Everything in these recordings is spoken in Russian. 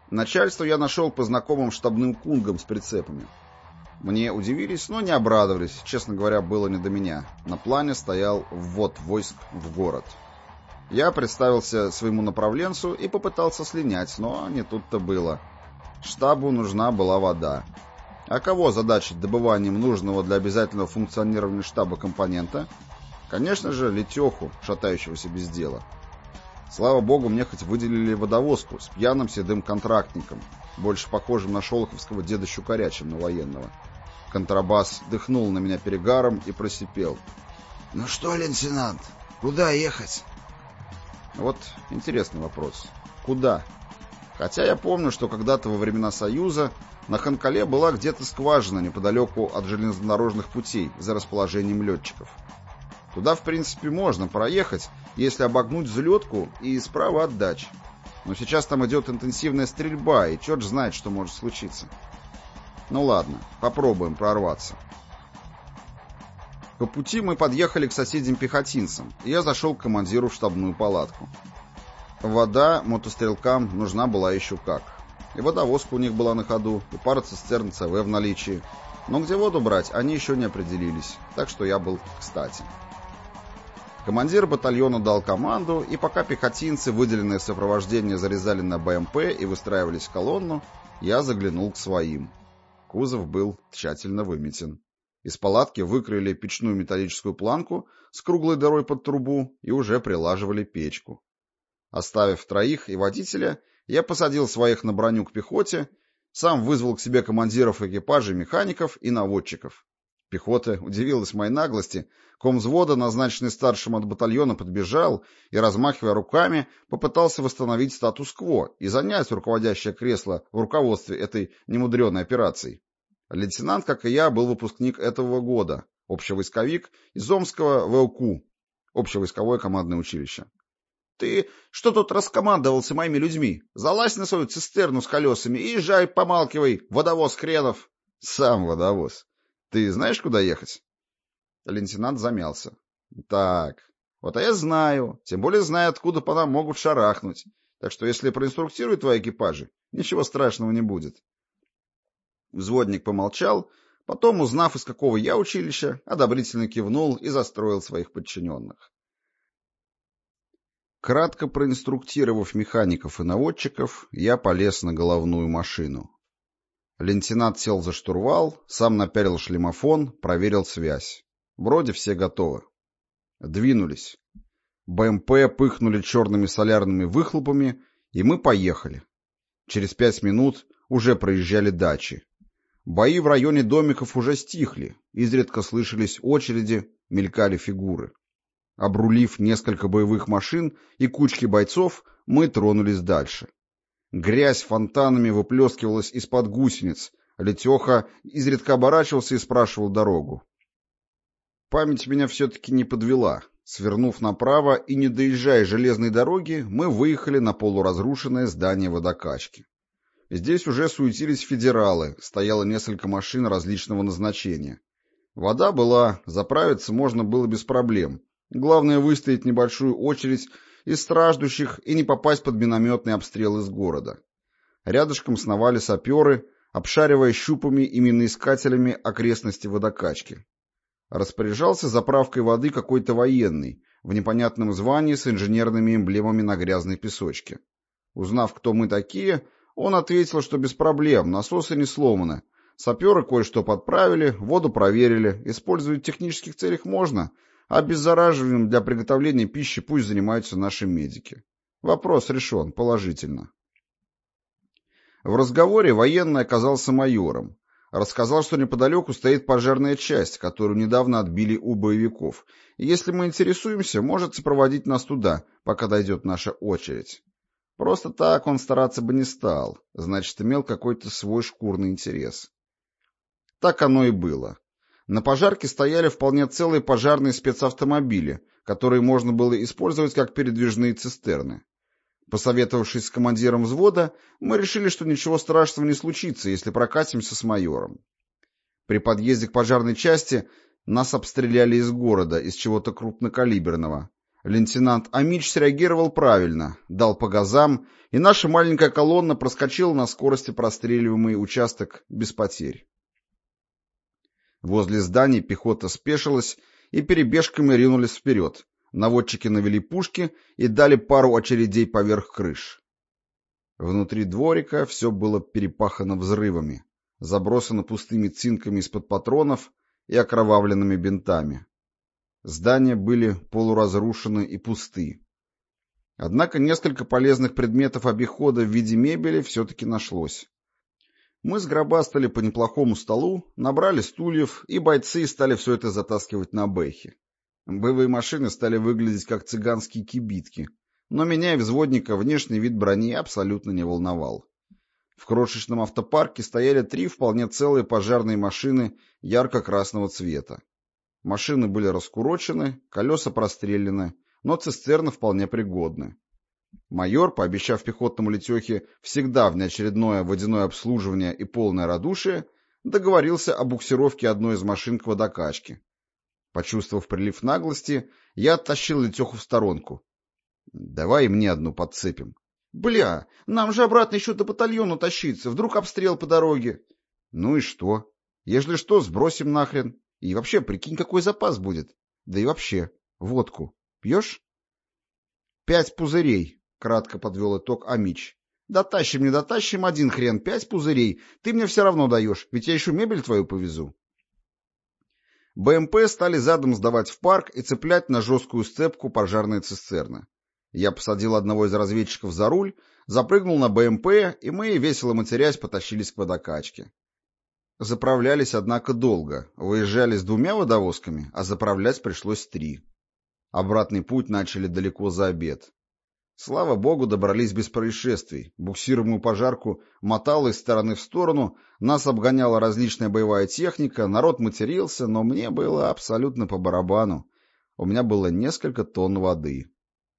Начальство я нашел по знакомым штабным кунгам с прицепами. Мне удивились, но не обрадовались. Честно говоря, было не до меня. На плане стоял ввод войск в город. Я представился своему направленцу и попытался слинять, но не тут-то было. Штабу нужна была вода. А кого задачить добыванием нужного для обязательного функционирования штаба компонента? Конечно же, Летеху, шатающегося без дела. Слава богу, мне хоть выделили водовозку с пьяным седым контрактником, больше похожим на шолоховского деда Щукаря, чем на военного. Контрабас дыхнул на меня перегаром и просипел: «Ну что, лейтенант, куда ехать?» Вот интересный вопрос. Куда? Хотя я помню, что когда-то во времена Союза на Ханкале была где-то скважина неподалеку от железнодорожных путей за расположением летчиков. Туда, в принципе, можно проехать, если обогнуть взлетку и справа от дач. Но сейчас там идет интенсивная стрельба, и черт знает, что может случиться. Ну ладно, попробуем прорваться. По пути мы подъехали к соседям-пехотинцам, и я зашел к командиру в штабную палатку. Вода мотострелкам нужна была еще как. И водовозка у них была на ходу, и пара цистерн ЦВ в наличии. Но где воду брать, они еще не определились, так что я был кстати. Командир батальона дал команду, и пока пехотинцы, выделенные сопровождение, зарезали на БМП и выстраивались в колонну, я заглянул к своим. Кузов был тщательно выметен. Из палатки выкрыли печную металлическую планку с круглой дырой под трубу и уже прилаживали печку. Оставив троих и водителя, я посадил своих на броню к пехоте, сам вызвал к себе командиров экипажей, механиков и наводчиков. Пехота удивилась моей наглости. Комвзвода, назначенный старшим от батальона, подбежал и, размахивая руками, попытался восстановить статус-кво и занять руководящее кресло в руководстве этой немудреной операцией. Лейтенант, как и я, был выпускник этого года, общевойсковик из Омского ВОКУ, общевойсковое командное училище. «Ты что тут раскомандовался моими людьми? Залазь на свою цистерну с колесами и езжай, помалкивай, водовоз хренов!» «Сам водовоз. Ты знаешь, куда ехать?» Лейтенант замялся. «Так, вот а я знаю, тем более знаю, откуда по нам могут шарахнуть. Так что если проинструктирую твои экипажи, ничего страшного не будет». Взводник помолчал, потом, узнав, из какого я училища, одобрительно кивнул и застроил своих подчиненных. Кратко проинструктировав механиков и наводчиков, я полез на головную машину. Лейтенант сел за штурвал, сам напялил шлемофон, проверил связь. Вроде все готовы. Двинулись. БМП пыхнули черными солярными выхлопами, и мы поехали. Через 5 минут уже проезжали дачи. Бои в районе домиков уже стихли, изредка слышались очереди, мелькали фигуры. Обрулив несколько боевых машин и кучки бойцов, мы тронулись дальше. Грязь фонтанами выплескивалась из-под гусениц. Летеха изредка оборачивался и спрашивал дорогу. Память меня все-таки не подвела. Свернув направо и не доезжая железной дороги, мы выехали на полуразрушенное здание водокачки. Здесь уже суетились федералы, стояло несколько машин различного назначения. Вода была, заправиться можно было без проблем. Главное выстоять небольшую очередь из страждущих и не попасть под минометный обстрел из города. Рядышком сновали саперы, обшаривая щупами и миноискателями окрестности водокачки. Распоряжался заправкой воды какой-то военный, в непонятном звании с инженерными эмблемами на грязной песочке. Узнав, кто мы такие, он ответил, что без проблем, насосы не сломаны. Саперы кое-что подправили, воду проверили, использовать в технических целях можно, а обеззараживанием для приготовления пищи пусть занимаются наши медики. Вопрос решен положительно. В разговоре военный оказался майором. Рассказал, что неподалеку стоит пожарная часть, которую недавно отбили у боевиков. И если мы интересуемся, можете проводить нас туда, пока дойдет наша очередь. Просто так он стараться бы не стал, значит, имел какой-то свой шкурный интерес. Так оно и было. На пожарке стояли вполне целые пожарные спецавтомобили, которые можно было использовать как передвижные цистерны. Посоветовавшись с командиром взвода, мы решили, что ничего страшного не случится, если прокатимся с майором. При подъезде к пожарной части нас обстреляли из города, из чего-то крупнокалиберного. Лейтенант Амич среагировал правильно, дал по газам, и наша маленькая колонна проскочила на скорости простреливаемый участок без потерь. Возле зданий пехота спешилась и перебежками ринулись вперед. Наводчики навели пушки и дали пару очередей поверх крыш. Внутри дворика все было перепахано взрывами, забросано пустыми цинками из-под патронов и окровавленными бинтами. Здания были полуразрушены и пусты. Однако несколько полезных предметов обихода в виде мебели все-таки нашлось. Мы сгробастали по неплохому столу, набрали стульев, и бойцы стали все это затаскивать на бэхи. Боевые машины стали выглядеть как цыганские кибитки, но меня и взводника внешний вид брони абсолютно не волновал. В крошечном автопарке стояли 3 вполне целые пожарные машины ярко-красного цвета. Машины были раскурочены, колеса прострелены, но цистерны вполне пригодны. Майор, пообещав пехотному летехе всегда внеочередное водяное обслуживание и полное радушие, договорился о буксировке одной из машин к водокачке. Почувствовав прилив наглости, я оттащил летеху в сторонку. «Давай и мне одну подцепим». «Бля, нам же обратно еще до батальона тащиться, вдруг обстрел по дороге». «Ну и что? Если что, сбросим нахрен. И вообще, прикинь, какой запас будет. Да и вообще, водку пьешь?» 5 пузырей, кратко подвел итог Амич. «Дотащим, не дотащим, один хрен, 5 пузырей. Ты мне все равно даешь, ведь я еще мебель твою повезу». БМП стали задом сдавать в парк и цеплять на жесткую сцепку пожарные цистерны. Я посадил одного из разведчиков за руль, запрыгнул на БМП, и мы, весело матерясь, потащились к водокачке. Заправлялись, однако, долго. Выезжали с 2 водовозками, а заправлять пришлось 3. Обратный путь начали далеко за обед. Слава богу, добрались без происшествий. Буксируемую пожарку мотало из стороны в сторону, нас обгоняла различная боевая техника, народ матерился, но мне было абсолютно по барабану. У меня было несколько тонн воды.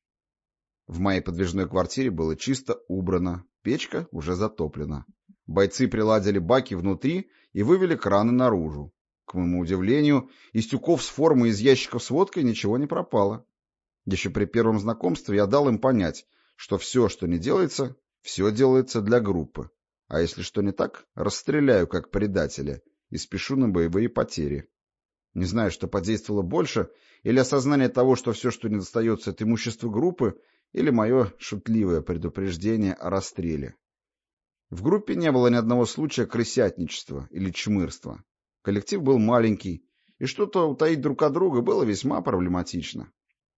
В моей подвижной квартире было чисто убрано, печка уже затоплена. Бойцы приладили баки внутри и вывели краны наружу. К моему удивлению, из тюков с формой из ящиков с водкой ничего не пропало. Еще при первом знакомстве я дал им понять, что все, что не делается, все делается для группы. А если что не так, расстреляю как предателя и спешу на боевые потери. Не знаю, что подействовало больше, или осознание того, что все, что не достается, это имущество группы, или мое шутливое предупреждение о расстреле. В группе не было ни одного случая крысятничества или чмырства. Коллектив был маленький, и что-то утаить друг от друга было весьма проблематично.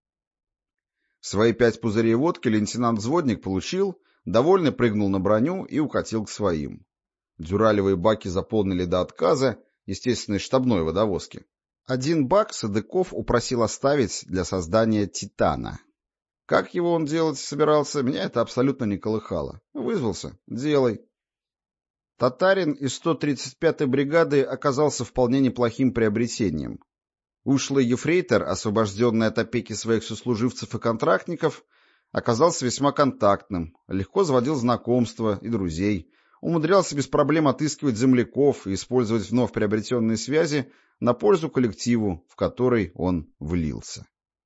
Свои 5 пузырей водки лейтенант-взводник получил, довольно прыгнул на броню и укатил к своим. Дюралевые баки заполнили до отказа, естественно, из штабной водовозки. 1 бак Садыков упросил оставить для создания «Титана». Как его он делать собирался, меня это абсолютно не колыхало. Вызвался — делай. Татарин из 135-й бригады оказался вполне неплохим приобретением. Ушлый ефрейтор, освобожденный от опеки своих сослуживцев и контрактников, оказался весьма контактным, легко заводил знакомства и друзей, умудрялся без проблем отыскивать земляков и использовать вновь приобретенные связи на пользу коллективу, в который он влился.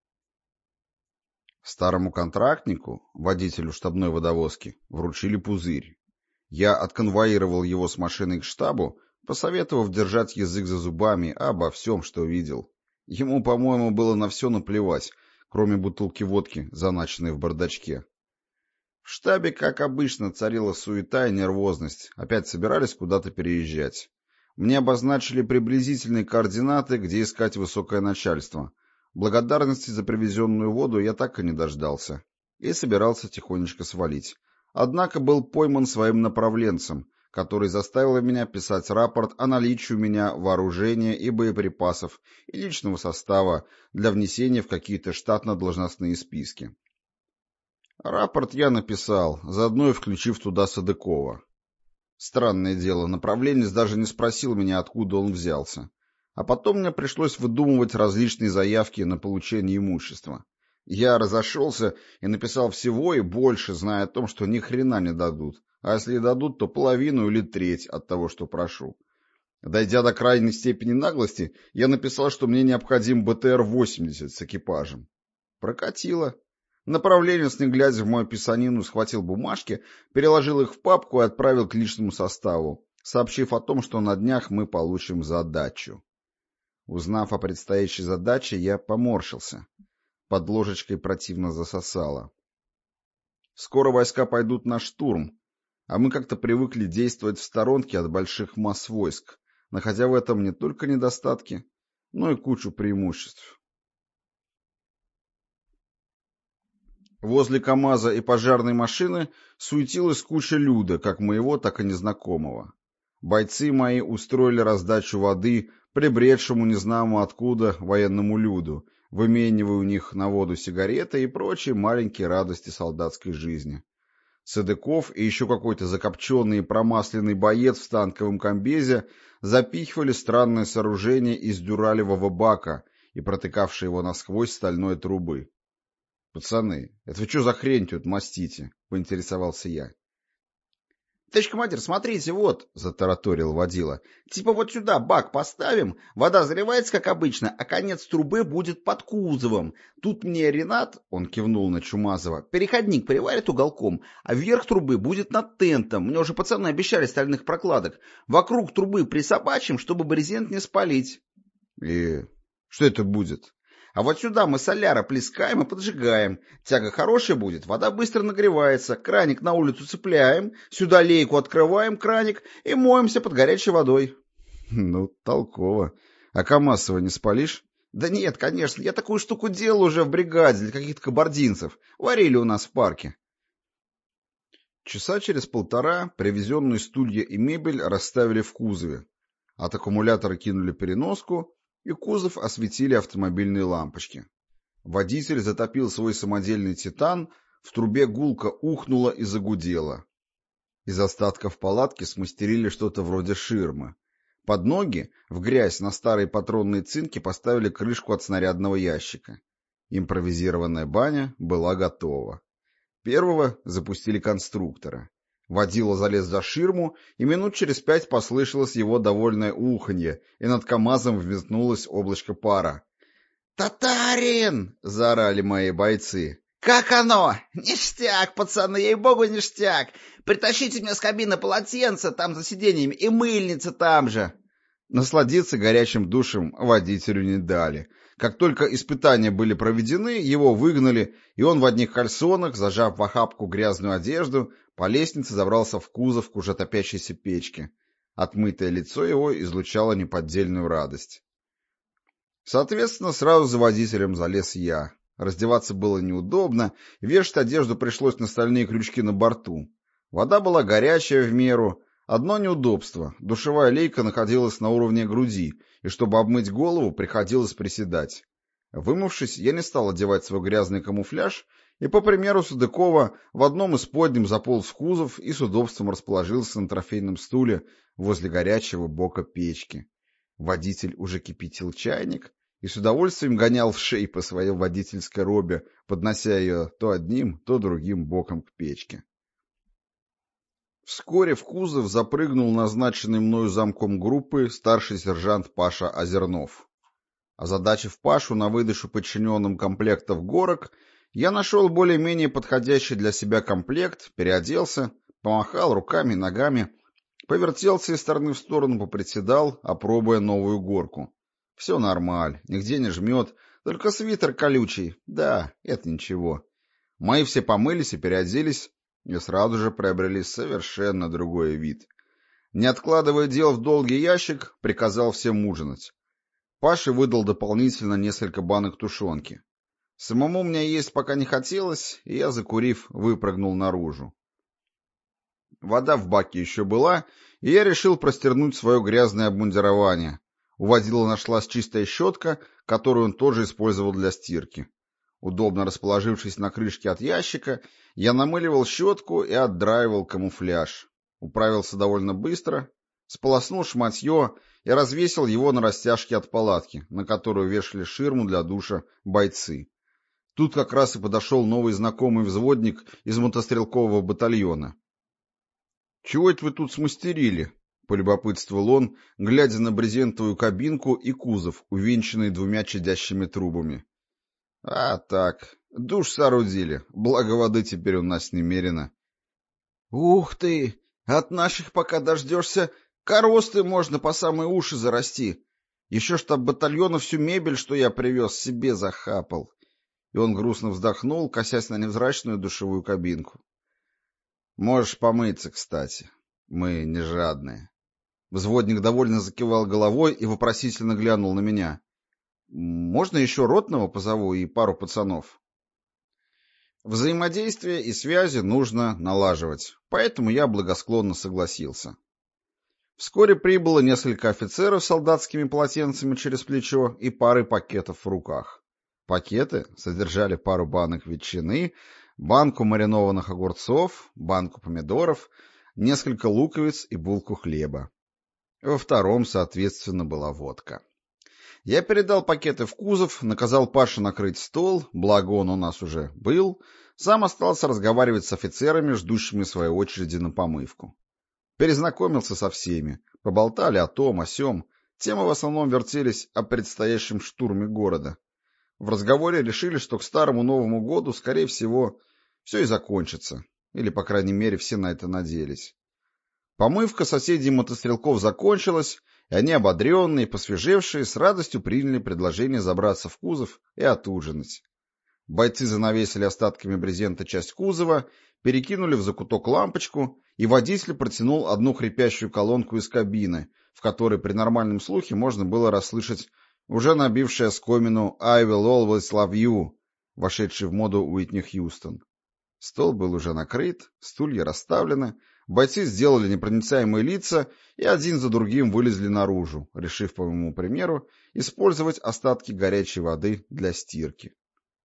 Старому контрактнику, водителю штабной водовозки, вручили пузырь. Я отконвоировал его с машиной к штабу, посоветовав держать язык за зубами обо всем, что видел. Ему, по-моему, было на все наплевать, кроме бутылки водки, заначенной в бардачке. В штабе, как обычно, царила суета и нервозность. Опять собирались куда-то переезжать. Мне обозначили приблизительные координаты, где искать высокое начальство. Благодарности за привезенную воду я так и не дождался. И собирался тихонечко свалить. Однако был пойман своим направленцем, который заставил меня писать рапорт о наличии у меня вооружения и боеприпасов и личного состава для внесения в какие-то штатно-должностные списки. Рапорт я написал, заодно и включив туда Садыкова. Странное дело, направленец даже не спросил меня, откуда он взялся. А потом мне пришлось выдумывать различные заявки на получение имущества. Я разошелся и написал всего и больше, зная о том, что ни хрена не дадут. А если и дадут, то половину или треть от того, что прошу. Дойдя до крайней степени наглости, я написал, что мне необходим БТР-80 с экипажем. Прокатило. Направленец, не глядя в мою писанину, схватил бумажки, переложил их в папку и отправил к личному составу, сообщив о том, что на днях мы получим задачу. Узнав о предстоящей задаче, я поморщился. Под ложечкой противно засосало. Скоро войска пойдут на штурм, а мы как-то привыкли действовать в сторонке от больших масс войск, находя в этом не только недостатки, но и кучу преимуществ. Возле КамАЗа и пожарной машины суетилась куча люда, как моего, так и незнакомого. Бойцы мои устроили раздачу воды прибредшему незнамо откуда военному люду, выменивая у них на воду сигареты и прочие маленькие радости солдатской жизни. Садыков и еще какой-то закопченный и промасленный боец в станковом комбезе запихивали странное сооружение из дюралевого бака и протыкавшие его насквозь стальной трубы. — Пацаны, это вы что за хрень тут мастите? — поинтересовался я. — Товарищ командир, смотрите, вот, — затараторил водила. — Типа вот сюда бак поставим, вода заливается, как обычно, а конец трубы будет под кузовом. Тут мне Ренат, — он кивнул на Чумазова, — переходник приварит уголком, а верх трубы будет над тентом. Мне уже пацаны обещали стальных прокладок. Вокруг трубы присобачим, чтобы брезент не спалить. — И что это будет? А вот сюда мы соляра плескаем и поджигаем. Тяга хорошая будет, вода быстро нагревается, краник на улицу цепляем, сюда лейку открываем, краник, и моемся под горячей водой. Ну, толково. А КамАЗ-ово не спалишь? Да нет, конечно, я такую штуку делал уже в бригаде для каких-то кабардинцев. Варили у нас в парке. Часа через полтора привезенные стулья и мебель расставили в кузове. От аккумулятора кинули переноску, и кузов осветили автомобильные лампочки. Водитель затопил свой самодельный «Титан», в трубе гулко ухнуло и загудело. Из остатков палатки смастерили что-то вроде ширмы. Под ноги, в грязь на старые патронные цинки поставили крышку от снарядного ящика. Импровизированная баня была готова. Первого запустили конструктора. Водила залез за ширму, и минут через 5 послышалось его довольное уханье, и над КамАЗом взметнулось облачко пара. «Татарин!» — заорали мои бойцы. «Как оно? Ништяк, пацаны, ей-богу, ништяк! Притащите мне с кабины полотенце там за сиденьями и мыльница там же!» Насладиться горячим душем водителю не дали. Как только испытания были проведены, его выгнали, и он в одних кальсонах, зажав в охапку грязную одежду, по лестнице забрался в кузов к уже топящейся печке. Отмытое лицо его излучало неподдельную радость. Соответственно, сразу за водителем залез я. Раздеваться было неудобно, вешать одежду пришлось на стальные крючки на борту. Вода была горячая в меру. Одно неудобство — душевая лейка находилась на уровне груди, и чтобы обмыть голову, приходилось приседать. Вымывшись, я не стал одевать свой грязный камуфляж, и, по примеру Садыкова, в одном из подним заполз в кузов и с удобством расположился на трофейном стуле возле горячего бока печки. Водитель уже кипятил чайник и с удовольствием гонял в шей по своей водительской робе, поднося ее то одним, то другим боком к печке. Вскоре в кузов запрыгнул назначенный мною замком группы старший сержант Паша Озернов. Озадачив Пашу на выдачу подчиненным комплектов горок, я нашел более-менее подходящий для себя комплект, переоделся, помахал руками и ногами, повертелся из стороны в сторону, поприседал, опробуя новую горку. Все нормаль, нигде не жмет, только свитер колючий, да, это ничего. Мои все помылись и переоделись, и сразу же приобрели совершенно другой вид. Не откладывая дел в долгий ящик, приказал всем ужинать. Паше выдал дополнительно несколько банок тушенки. Самому мне есть пока не хотелось, и я, закурив, выпрыгнул наружу. Вода в баке еще была, и я решил простернуть свое грязное обмундирование. У водила нашлась чистая щетка, которую он тоже использовал для стирки. Удобно расположившись на крышке от ящика, я намыливал щетку и отдраивал камуфляж. Управился довольно быстро, сполоснул шматье и развесил его на растяжке от палатки, на которую вешали ширму для душа бойцы. Тут как раз и подошел новый знакомый взводник из мотострелкового батальона. — Чего это вы тут смастерили? — полюбопытствовал он, глядя на брезентовую кабинку и кузов, увенчанный двумя чадящими трубами. — А так, душ соорудили, благо воды теперь у нас немерено. Ух ты! От наших пока дождешься, коросты можно по самые уши зарасти. Еще штаб батальона всю мебель, что я привез, себе захапал. И он грустно вздохнул, косясь на невзрачную душевую кабинку. Можешь помыться, кстати. Мы не жадные. Взводник довольно закивал головой и вопросительно глянул на меня. Можно еще ротного позову и пару пацанов? Взаимодействие и связи нужно налаживать, поэтому я благосклонно согласился. Вскоре прибыло несколько офицеров с солдатскими полотенцами через плечо и парой пакетов в руках. Пакеты содержали пару банок ветчины, банку маринованных огурцов, банку помидоров, несколько луковиц и булку хлеба. Во втором, соответственно, была водка. Я передал пакеты в кузов, наказал Паше накрыть стол, благо он у нас уже был, сам остался разговаривать с офицерами, ждущими своей очереди на помывку. Перезнакомился со всеми, поболтали о том, о сём, темы в основном вертелись о предстоящем штурме города. В разговоре решили, что к старому Новому году, скорее всего, все и закончится, или, по крайней мере, все на это надеялись. Помывка соседей мотострелков закончилась, и они, ободренные, посвежевшие, с радостью приняли предложение забраться в кузов и отужинать. Бойцы занавесили остатками брезента часть кузова, перекинули в закуток лампочку, и водитель протянул одну хрипящую колонку из кабины, в которой при нормальном слухе можно было расслышать уже набившее оскомину «I will always love you», вошедший в моду Уитни Хьюстон. Стол был уже накрыт, стулья расставлены, бойцы сделали непроницаемые лица и один за другим вылезли наружу, решив, по моему примеру, использовать остатки горячей воды для стирки.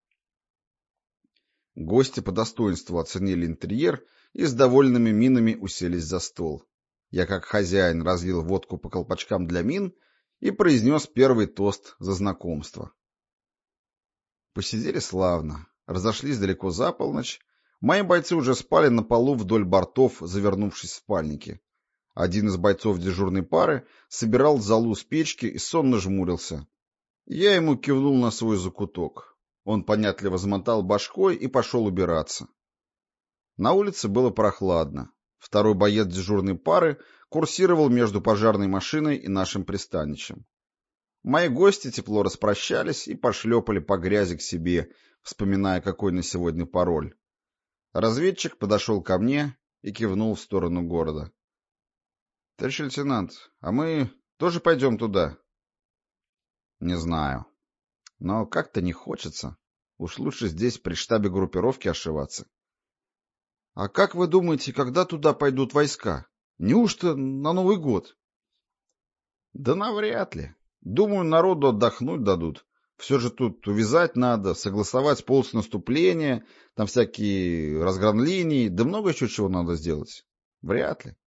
Гости по достоинству оценили интерьер и с довольными минами уселись за стол. Я, как хозяин, разлил водку по колпачкам для мин и произнес первый тост за знакомство. Посидели славно, разошлись далеко за полночь. Мои бойцы уже спали на полу вдоль бортов, завернувшись в спальники. Один из бойцов дежурной пары собирал золу с печки и сонно жмурился. Я ему кивнул на свой закуток. Он понятливо замотал башкой и пошел убираться. На улице было прохладно. Второй боец дежурной пары курсировал между пожарной машиной и нашим пристанищем. Мои гости тепло распрощались и пошлепали по грязи к себе, вспоминая, какой на сегодня пароль. Разведчик подошел ко мне и кивнул в сторону города. — Товарищ лейтенант, а мы тоже пойдем туда? — Не знаю. Но как-то не хочется. Уж лучше здесь при штабе группировки ошиваться. — А как вы думаете, когда туда пойдут войска? Неужто на Новый год? — Да навряд ли. Думаю, народу отдохнуть дадут. Все же тут увязать надо, согласовать полосы наступления, там всякие разгранлинии, да много еще чего надо сделать. Вряд ли.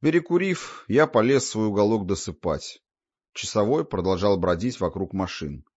Перекурив, я полез в свой уголок досыпать. Часовой продолжал бродить вокруг машин.